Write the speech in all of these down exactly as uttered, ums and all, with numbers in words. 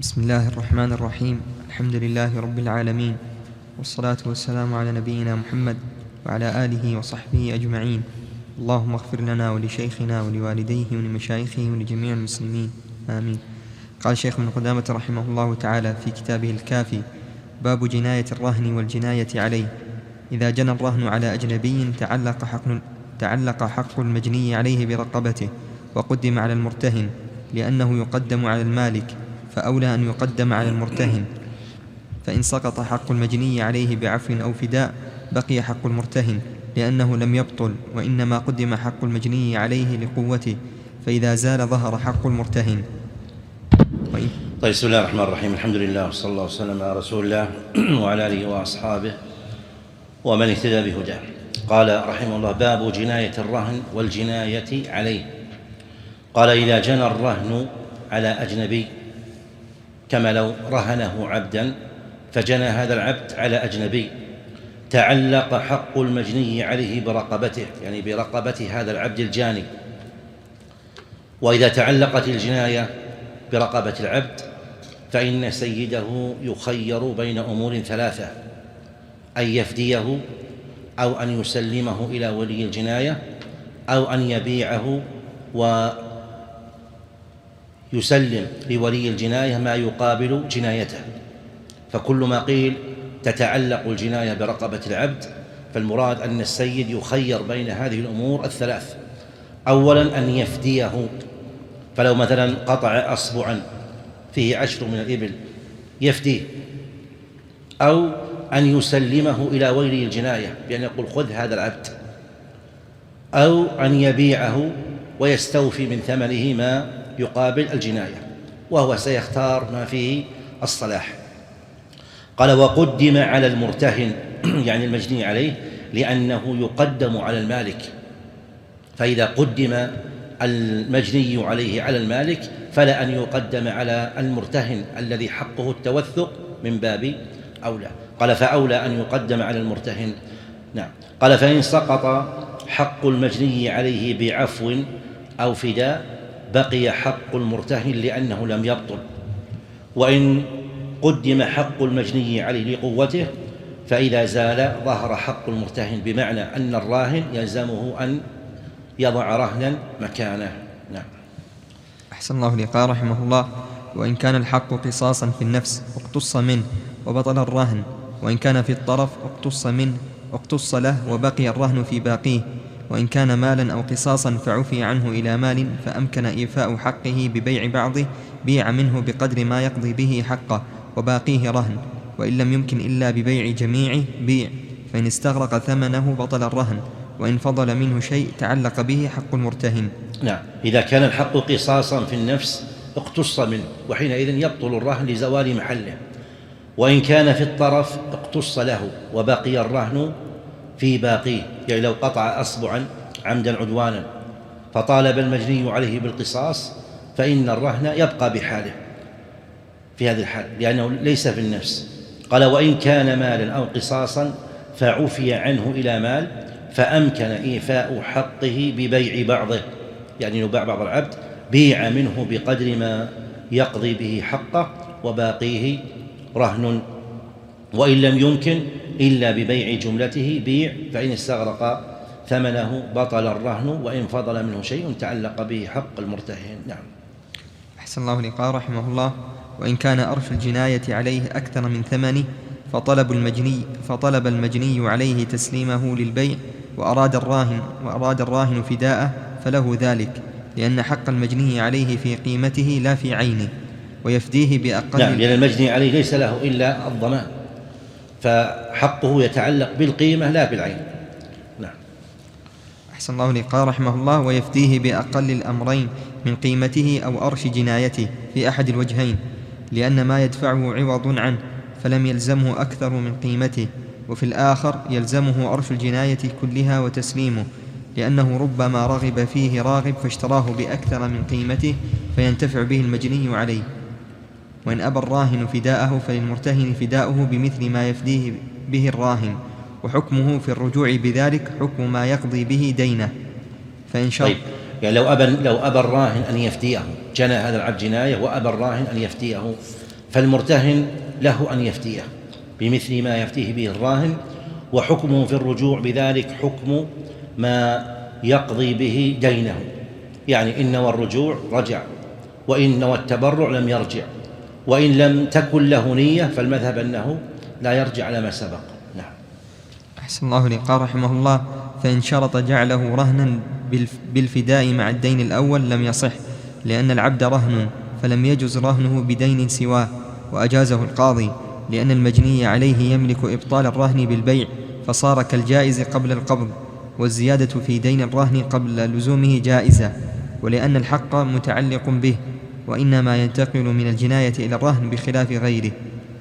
بسم الله الرحمن الرحيم. الحمد لله رب العالمين، والصلاة والسلام على نبينا محمد وعلى آله وصحبه أجمعين. اللهم اغفر لنا ولشيخنا ولوالديه ولمشايخه ولجميع المسلمين، آمين. قال الشيخ ابن قدامة رحمه الله تعالى في كتابه الكافي: باب جناية الرهن والجناية عليه. إذا جنى الرهن على أجنبي تعلق حق, تعلق حق المجني عليه برقبته، وقدم على المرتهن لأنه يقدم على المالك، فأولى أن يقدم على المرتهن. فإن سقط حق المجني عليه بعفو أو فداء بقي حق المرتهن لأنه لم يبطل، وإنما قدم حق المجني عليه لقوته، فإذا زال ظهر حق المرتهن. طيب، بسم الله الرحمن الرحيم. الحمد لله وصلى الله وسلم على رسول الله وعلى آله وأصحابه ومن اهتدى بهداه. قال رحمه الله: باب جناية الرهن والجناية عليه. قال: إذا جنى الرهن على أجنبي، كما لو رهنه عبدا فجنى هذا العبد على أجنبي، تعلق حق المجني عليه برقبته، يعني برقبة هذا العبد الجاني. وإذا تعلقت الجناية برقبة العبد فإن سيده يخير بين أمور ثلاثة: أن يفديه، أو أن يسلمه إلى ولي الجناية، أو أن يبيعه ويسلم لولي الجناية ما يقابل جنايته. فكل ما قيل تتعلق الجناية برقبة العبد فالمراد أن السيد يخير بين هذه الأمور الثلاث: أولاً أن يفديه، فلو مثلاً قطع أصبعاً فيه عشر من الإبل يفديه، أو أن يسلمه إلى ولي الجناية بأن يقول: خذ هذا العبد، أو أن يبيعه ويستوفي من ثمنه ما يقابل الجناية، وهو سيختار ما فيه الصلاح. قال: وقدم على المرتهن، يعني المجني عليه، لأنه يقدم على المالك. فإذا قدم المجني عليه على المالك فلا أن يقدم على المرتهن الذي حقه التوثق من باب أولى. قال: فأولى أن يقدم على المرتهن. نعم. قال: فإن سقط حق المجني عليه بعفو أو فداء بقي حق المرتهن لأنه لم يبطل. وإن قدم حق المجني عليه لقوته فإذا زال ظهر حق المرتهن، بمعنى أن الراهن يلزمه أن يضع رهنا مكانه. نعم. أحسن الله لي. قال رحمه الله: وإن كان الحق قصاصا في النفس اقتص منه وبطل الرهن، وإن كان في الطرف اقتص منه اقتص له وبقي الرهن في باقيه. وإن كان مالا أو قصاصا فعفي عنه إلى مال فأمكن إيفاء حقه ببيع بعضه بيع منه بقدر ما يقضي به حقه وباقيه رهن. وإن لم يمكن إلا ببيع جميعه بيع، فإن استغرق ثمنه بطل الرهن، وإن فضل منه شيء تعلق به حق المرتهن. نعم. إذا كان الحق قصاصا في النفس اقتص منه، وحينئذ يبطل الرهن لزوال محله. وإن كان في الطرف اقتص له وبقي الرهن في باقيه، يعني لو قطع أصبعا عمدا عدوانا فطالب المجني عليه بالقصاص فإن الرهن يبقى بحاله في هذه الحال لأنه ليس في النفس. قال: وإن كان مالا أو قصاصا فعفي عنه إلى مال فأمكن إيفاء حقه ببيع بعضه، يعني يباع بعض العبد بيع منه بقدر ما يقضي به حقه وباقيه رهن. وإن لم يمكن إلا ببيع جملته بيع، فإن استغرق ثمنه بطل الرهن، وإن فضل منه شيء تعلق به حق المرتهن. نعم. أحسن الله لي. قال رحمه الله: وإن كان أرش الجناية عليه أكثر من ثمنه فطلب المجني فطلب المجني عليه تسليمه للبيع وأراد الراهن وأراد الراهن فداءه فله ذلك، لأن حق المجني عليه في قيمته لا في عينه، ويفديه بأقل. نعم، لأن المجني عليه ليس له إلا الضمان، فحقه يتعلق بالقيمة لا بالعين. نعم. أحسن الله لي. قال رحمه الله: ويفديه بأقل الأمرين من قيمته أو أرش جنايته في أحد الوجهين، لأن ما يدفعه عوض عنه فلم يلزمه أكثر من قيمته، وفي الآخر يلزمه أرش الجناية كلها وتسليمه، لأنه ربما رغب فيه راغب فاشتراه بأكثر من قيمته فينتفع به المجني عليه. وإن أبى الراهن فداءه فللمرتهن فداؤه بمثل ما يفديه به الراهن، وحكمه في الرجوع بذلك حكم ما يقضي به دينه. فإن شرط. طيب، يعني لو أبى لو أبى الراهن أن يفديه، جنى هذا العبد جناية وأبى الراهن أن يفديه، فالمرتهن له أن يفتيه بمثل ما يفتيه به الراهن، وحكمه في الرجوع بذلك حكم ما يقضي به دينه، يعني إن نوى الرجوع رجع، وإن نوى التبرع لم يرجع، وإن لم تكن له نية فالمذهب أنه لا يرجع على ما سبق. نعم. أحسن الله إليك. قال رحمه الله: فإن شرط جعله رهنا بالفداء مع الدين الأول لم يصح، لأن العبد رهن فلم يجز رهنه بدين سواه، وأجازه القاضي، لأن المجني عليه يملك إبطال الرهن بالبيع، فصار كالجائز قبل القبض، والزيادة في دين الرهن قبل لزومه جائزة، ولأن الحق متعلق به، وإنما ينتقل من الجناية إلى الرهن بخلاف غيره.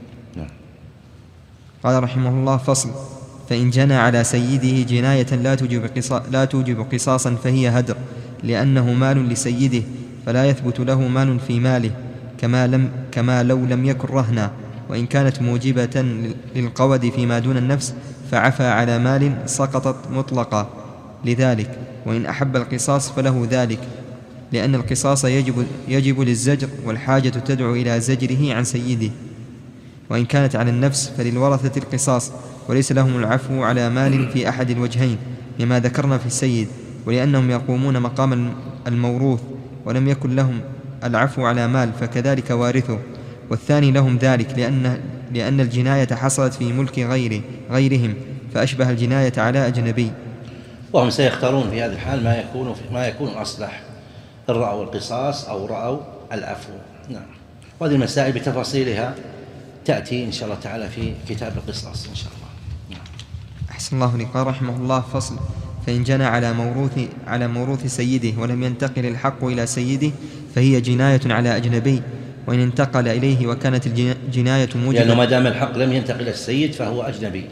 قال رحمه الله: فصل: فإن جنى على سيده جناية لا توجب قصاص لا توجب قصاصا فهي هدر، لأنه مال لسيده، فلا يثبت له مال في ماله، كما, لم كما لو لم يكن رهنا، وإن كانت موجبة للقود فيما دون النفس فعفى على مال سقطت مطلقا لذلك، وإن أحب القصاص فله ذلك، لأن القصاص يجب, يجب للزجر، والحاجة تدعو إلى زجره عن سيده. وإن كانت على النفس فللورثة القصاص، وليس لهم العفو على مال في أحد الوجهين لما ذكرنا في السيد، ولأنهم يقومون مقام الموروث، ولم يكن لهم العفو على مال فكذلك وارثه. والثاني لهم ذلك، لأن, لأن الجناية حصلت في ملك غيره غيرهم، فأشبه الجناية على أجنبي. وهم سيختارون في هذه الحال ما يكون ما يكون أصلح، إن رأوا القصاص أو رأوا العفو. نعم. وهذه المسائل بتفاصيلها تأتي إن شاء الله تعالى في كتاب القصاص إن شاء الله. نعم. أحسن الله إليك. قال رحمه الله: فصل: فإن جنى على موروث على موروث سيده ولم ينتقل الحق إلى سيده فهي جناية على أجنبي، وإن انتقل إليه وكانت الجناية موجبة، لأنه ما دام الحق لم ينتقل إلى السيد فهو أجنبي.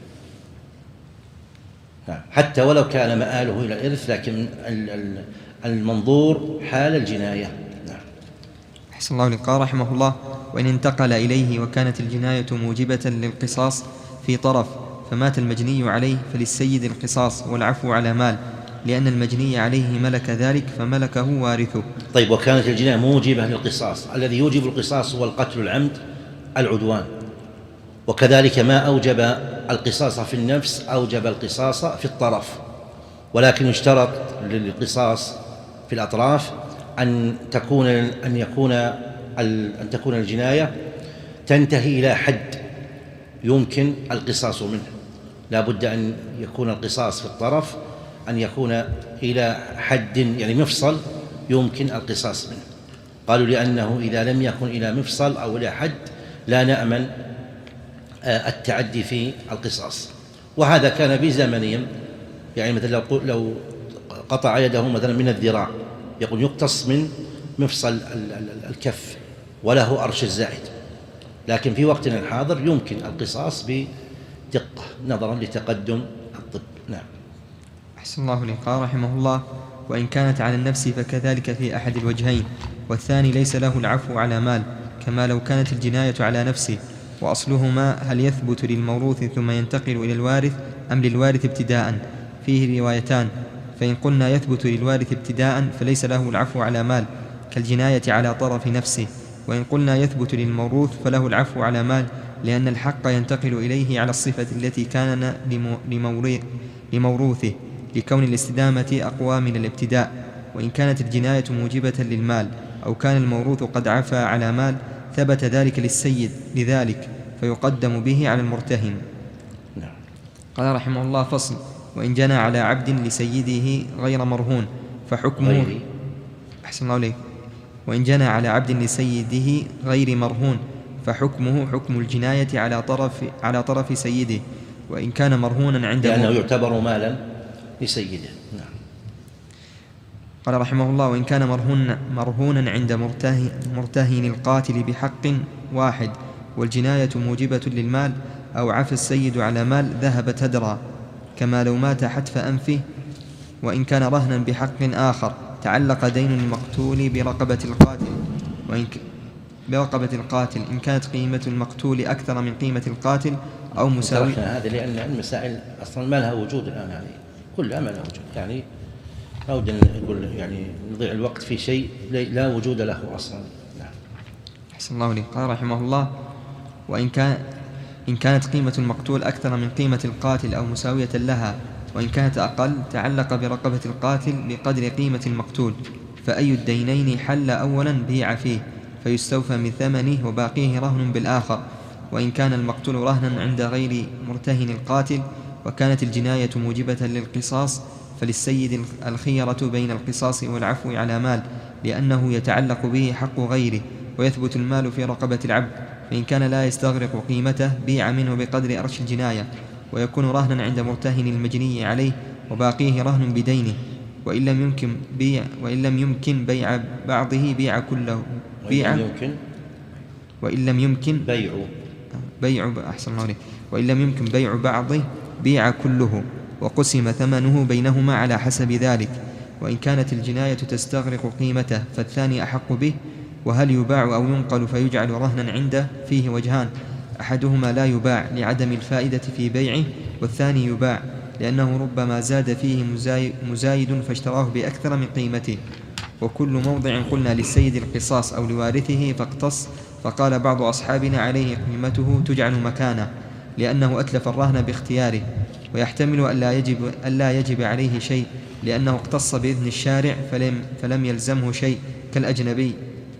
نعم. حتى ولو كان مآله إلى الإرث، لكن المنظور حال الجناية. نعم. أحسن الله إليك. قال رحمه الله: وإن انتقل إليه وكانت الجناية موجبة للقصاص في طرف فمات المجني عليه فللسيد القصاص والعفو على مال، لأن المجني عليه ملك ذلك فملكه وارثه. طيب، وكانت الجناية موجبة للقصاص، الذي يوجب القصاص هو القتل العمد العدوان، وكذلك ما أوجب القصاص في النفس أوجب القصاص في الطرف، ولكن يشترط للقصاص في الأطراف أن تكون أن يكون أن تكون الجناية تنتهي إلى حد يمكن القصاص منه. لا بد أن يكون القصاص في الطرف أن يكون إلى حد، يعني مفصل يمكن القصاص منه. قالوا لأنه إذا لم يكن إلى مفصل أو إلى حد لا نأمن التعدي في القصاص. وهذا كان في زمنهم، يعني مثلا لو لو قطع يده مثلا من الذراع يقول يقتص من مفصل الكف وله أرش الزائد، لكن في وقتنا الحاضر يمكن القصاص بدقة نظرا لتقدم الطب. نعم. أحسن الله إليك. قال رحمه الله: وإن كانت على النفس فكذلك في أحد الوجهين، والثاني ليس له العفو على مال، كما لو كانت الجناية على نفسه. وأصلهما هل يثبت للموروث ثم ينتقل إلى الوارث أم للوارث ابتداء؟ فيه روايتان، فإن قلنا يثبت للوارث ابتداء فليس له العفو على مال كالجناية على طرف نفسه، وإن قلنا يثبت للموروث فله العفو على مال، لأن الحق ينتقل إليه على الصفة التي كان لموروثه، لكون الاستدامة أقوى من الابتداء. وإن كانت الجناية موجبة للمال أو كان الموروث قد عفى على مال ثبت ذلك للسيد لذلك فيقدم به على المرتهن. قال رحمه الله: فصل: وإن جنى على عبد لسيده غير مرهون فحكمه أحسن الله عليك. وإن جنى على عبد لسيده غير مرهون فحكمه حكم الجناية على طرف على طرف سيده، وإن كان مرهونا عند لأنه يعتبر مالا لسيده. نعم. قال رحمه الله: وإن كان مرهون مرهونا عند مرتهن, مرتهن القاتل بحق واحد والجناية موجبة للمال، أو عفى السيد على مال ذهبت هدرا، كما لو مات حتف أنفه. وإن كان رهنا بحق آخر تعلق دين المقتول برقبة القاتل، وإن ك... برقبة القاتل إن كانت قيمة المقتول أكثر من قيمة القاتل أو مساوية. هذا لأن المسائل أصلا ما لها وجود الآن، يعني كلها ما لها وجود، يعني لا بد أن نقول يعني نضيع الوقت في شيء لا وجود له أصلا. نعم. أحسن الله عليه. قال رحمه الله: وإن كان إن كانت قيمة المقتول أكثر من قيمة القاتل أو مساوية لها، وإن كانت أقل تعلق برقبة القاتل بقدر قيمة المقتول، فأي الدينين حل أولا بيع فيه فيستوفى من ثمنه وباقيه رهن بالآخر. وإن كان المقتول رهنا عند غير مرتهن القاتل وكانت الجناية موجبة للقصاص، فللسيد الخيرة بين القصاص والعفو على مال، لأنه يتعلق به حق غيره ويثبت المال في رقبة العبد. فإن كان لا يستغرق قيمته بيع منه بقدر أرش الجناية، ويكون رهنا عند مرتهن المجني عليه وباقيه رهن بدينه. وإن لم يمكن بيع وإن لم يمكن بيع بعضه بيع كله بيع وإن يمكن وإن لم يمكن بيع بيع أحسن الله عليه. وإن لم يمكن بيع بعضه بيع كله، وقسم ثمنه بينهما على حسب ذلك. وإن كانت الجناية تستغرق قيمته فالثاني أحق به. وهل يباع أو ينقل فيجعل رهنا عنده؟ فيه وجهان: أحدهما لا يباع لعدم الفائدة في بيعه، والثاني يباع لأنه ربما زاد فيه مزايد فاشتراه بأكثر من قيمته. وكل موضع قلنا للسيد القصاص أو لوارثه فاقتص، فقال بعض أصحابنا عليه قيمته تجعل مكانه لأنه أتلف الرهن باختياره، ويحتمل ألا يجب, ألا يجب عليه شيء لأنه اقتص بإذن الشارع فلم, فلم يلزمه شيء كالأجنبي.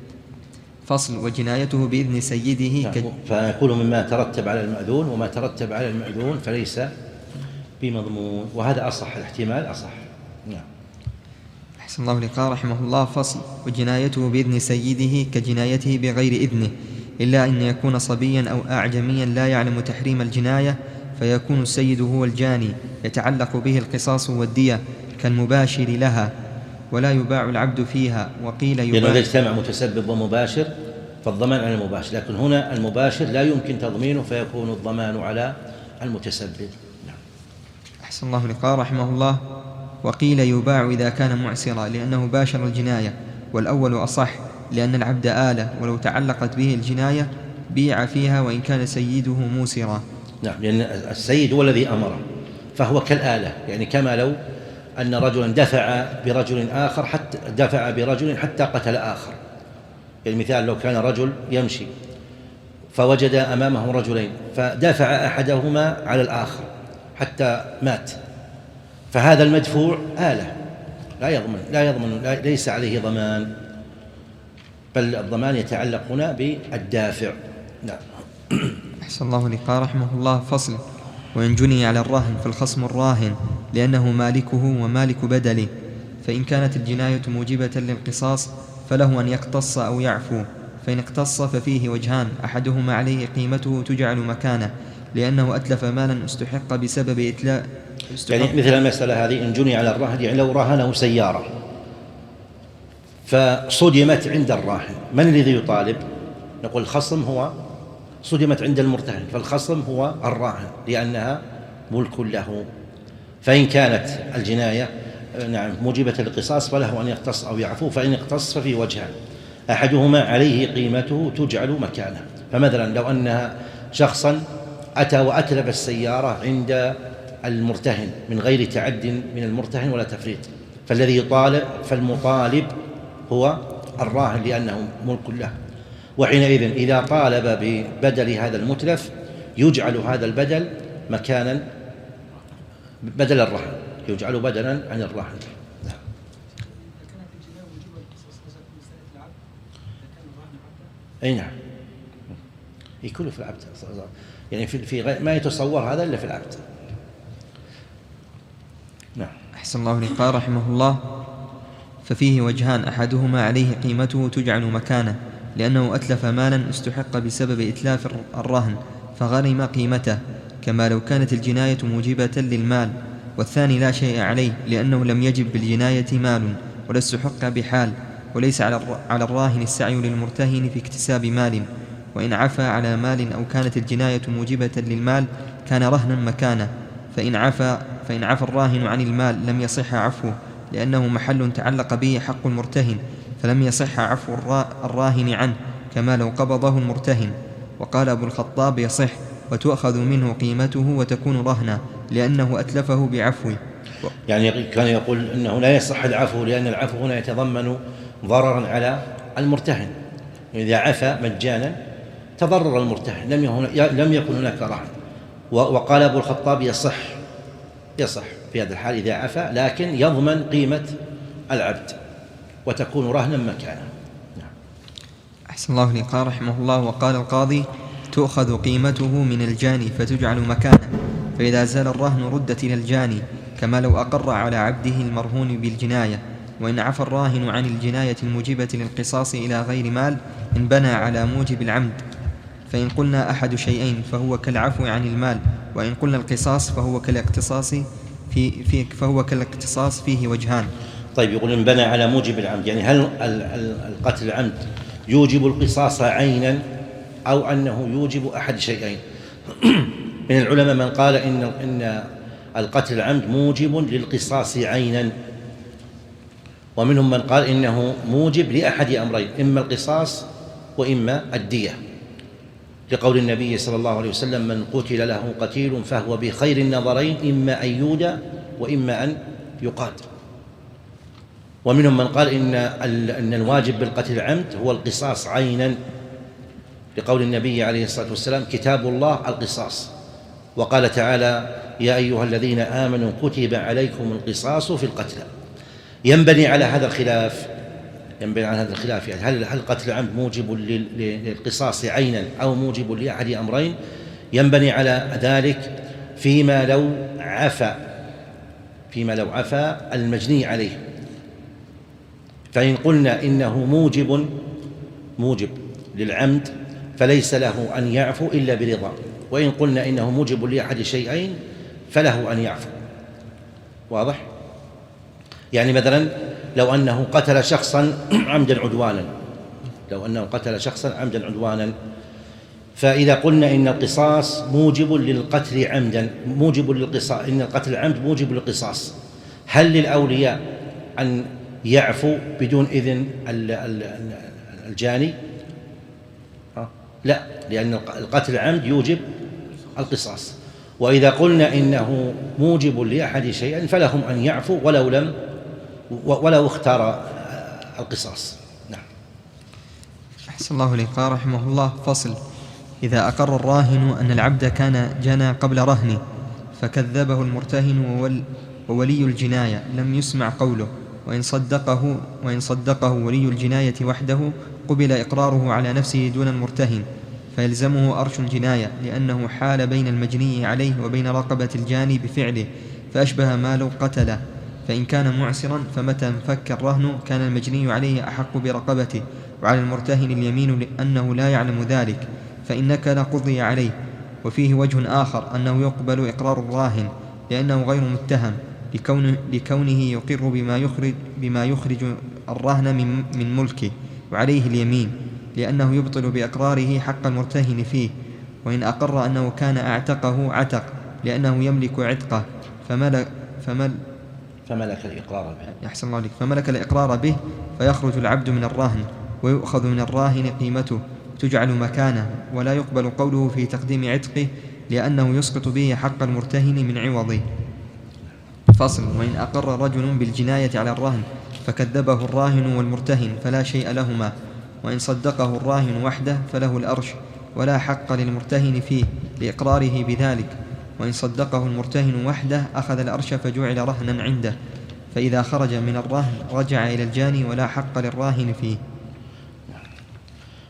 فصل: وجنايته بإذن سيده ك... فيقول مما ترتب على المأذون، وما ترتب على المأذون فليس بمضمون، وهذا أصح الاحتمال أصح. نعم. أحسن الله عليه. قال رحمه الله: فصل: وجنايته بإذن سيده كجنايته بغير إذنه، إلا أن يكون صبيا أو أعجميا لا يعلم تحريم الجناية، فيكون السيد هو الجاني يتعلق به القصاص والدية كالمباشر لها، ولا يباع العبد فيها. وقيل يباع لأنه إذا اجتمع متسبب ومباشر فالضمان على المباشر، لكن هنا المباشر لا يمكن تضمينه فيكون الضمان على المتسبب. نعم. أحسن الله عليه. قال رحمه الله: وقيل يباع إذا كان معسرا لأنه باشر الجناية، والأول أصح لأن العبد آلة، ولو تعلقت به الجناية بيع فيها وإن كان سيده موسرا. نعم، لأن السيد هو الذي أمره، فهو كالآلة، يعني كما لو أن رجلا دفع برجل آخر حتى دفع برجل حتى قتل آخر. يعني مثال لو كان رجل يمشي فوجد أمامه رجلين فدفع أحدهما على الآخر حتى مات، فهذا المدفوع آلة لا يضمن لا يضمن لا ليس عليه ضمان، بل الضمان يتعلق هنا بالدافع. نعم. أحسن الله لي. قال رحمه الله: فصل: وإن جني على الرهن فالخصم الراهن لأنه مالكه ومالك بدله. فإن كانت الجناية موجبة للقصاص فله أن يقتص أو يعفو. فإن اقتص ففيه وجهان: أحدهما عليه قيمته تجعل مكانه لأنه أتلف مالا استحق بسبب إتلاف. يعني مثل المسألة هذه إن جني على الرهن، يعني لو رهنه سيارة فصدمت عند الراهن، من الذي يطالب؟ نقول الخصم هو صدمت عند المرتهن، فالخصم هو الراهن لأنها ملك له. فإن كانت الجناية نعم موجبة للقصاص فله أن يقتص أو يعفو. فإن اقتص ففي وجهان: أحدهما عليه قيمته تجعل مكانه. فمثلا لو أنها شخصا أتى وأتلف السيارة عند المرتهن من غير تعد من المرتهن ولا تفريط، فالذي يطالب فالمطالب هو الراهن لأنه ملك له. وحينئذ إذا طالب ببدل هذا المتلف يجعل هذا البدل مكانا بدل الرهن، يجعل بدلا عن الرهن. أي نعم، يكون في العبد، يعني في في ما يتصور هذا إلا في العبد. نعم. أحسن الله إليك. قال رحمه الله: ففيه وجهان: أحدهما عليه قيمته تجعل مكانه لأنه أتلف مالا استحق بسبب إتلاف الرهن فغرم قيمته، كما لو كانت الجناية موجبة للمال. والثاني لا شيء عليه لأنه لم يجب بالجناية مال ولا استحق بحال، وليس على الراهن السعي للمرتهن في اكتساب مال. وإن عفى على مال أو كانت الجناية موجبة للمال كان رهنا مكانه. فإن عفى فإن عفى الراهن عن المال لم يصح عفوه لأنه محل تعلق به حق المرتهن، فلم يصح عفو الراهن عنه كما لو قبضه المرتهن. وقال أبو الخطاب: يصح وتؤخذ منه قيمته وتكون رهنا لأنه أتلفه بعفوه. يعني كان يقول أنه لا يصح العفو لأن العفو هنا يتضمن ضررا على المرتهن، إذا عفى مجانا تضرر المرتهن، لم يكن لم يكن هناك رهن. وقال أبو الخطاب يصح يصح في هذا الحال إذا عفى، لكن يضمن قيمة العبد وتكون رهنا مكانه. نعم. أحسن الله إليك. قال رحمه الله: وقال القاضي: تؤخذ قيمته من الجاني فتجعل مكانه، فإذا زال الرهن ردت إلى الجاني، كما لو أقر على عبده المرهون بالجناية. وإن عفى الراهن عن الجناية الموجبة للقصاص إلى غير مال انبنى على موجب العمد. فإن قلنا أحد شيئين فهو كالعفو عن المال، وإن قلنا القصاص فهو كالاقتصاص في في فهو كالاقتصاص فيه وجهان. طيب، يقول انبنى على موجب العمد، يعني هل القتل العمد يوجب القصاص عينا أو أنه يوجب أحد شيئين؟ من العلماء من قال إن إن القتل العمد موجب للقصاص عينا، ومنهم من قال إنه موجب لأحد أمرين، إما القصاص وإما الدية، لقول النبي صلى الله عليه وسلم: من قتل له قتيل فهو بخير النظرين، إما أن يودى وإما أن يقاد. ومنهم من قال إن أن الواجب بالقتل العمد هو القصاص عينا، لقول النبي عليه الصلاة والسلام: كتاب الله القصاص. وقال تعالى: يا أيها الذين آمنوا كتب عليكم القصاص في القتلى. ينبني على هذا الخلاف ينبني على هذا الخلاف يعني هل هل قتل العمد موجب للقصاص عينا أو موجب لأحد أمرين؟ ينبني على ذلك فيما لو عفى فيما لو عفى المجني عليه. فإن قلنا إنه موجب موجب للعمد فليس له أن يعفو إلا برضا، وإن قلنا إنه موجب لأحد شيئين فله أن يعفو. واضح؟ يعني مثلا لو أنه قتل شخصا عمدا عدوانا لو أنه قتل شخصا عمدا عدوانا فإذا قلنا إن القصاص موجب للقتل عمدا موجب للقصاص إن القتل العمد موجب للقصاص، هل للأولياء أن يعفو بدون إذن الجاني؟ لا، لأن القتل العمد يوجب القصاص. وإذا قلنا إنه موجب لأحد شيئين فلهم أن يعفو ولو لم ولو اختار القصاص. نعم. أحسن الله إليك. قال رحمه الله: فصل: إذا أقر الراهن أن العبد كان جنى قبل رهنه فكذبه المرتهن وولي الجناية لم يسمع قوله، وإن صدقه وإن صدقه ولي الجناية وحده قبل إقراره على نفسه دون المرتهن، فيلزمه أرش الجناية، لأنه حال بين المجني عليه وبين رقبة الجاني بفعله، فأشبه ما لو قتله. فإن كان معسرا فمتى انفك الرهن كان المجني عليه أحق برقبته، وعلى المرتهن اليمين لأنه لا يعلم ذلك، فإن نكل قضي عليه. وفيه وجه آخر أنه يقبل إقرار الراهن لأنه غير متهم، لكونه, لكونه يقر بما يخرج, بما يخرج الرهن من, من ملكه، وعليه اليمين لأنه يبطل بإقراره حق المرتهن فيه. وإن أقر أنه كان أعتقه عتق لأنه يملك عتقه فملك, فمل فملك الإقرار به يحسن الله عليك فملك الإقرار به فيخرج العبد من الراهن، ويؤخذ من الراهن قيمته تجعل مكانه، ولا يقبل قوله في تقديم عتقه لأنه يسقط به حق المرتهن من عوضه. فصل: وإن أقر رجل بالجناية على الرهن فكذبه الراهن والمرتهن فلا شيء لهما، وإن صدقه الراهن وحده فله الأرش، ولا حق للمرتهن فيه لإقراره بذلك. وإن صدقه المرتهن وحده أخذ الأرش فجعل رهنا عنده، فإذا خرج من الرهن رجع إلى الجاني ولا حق للراهن فيه.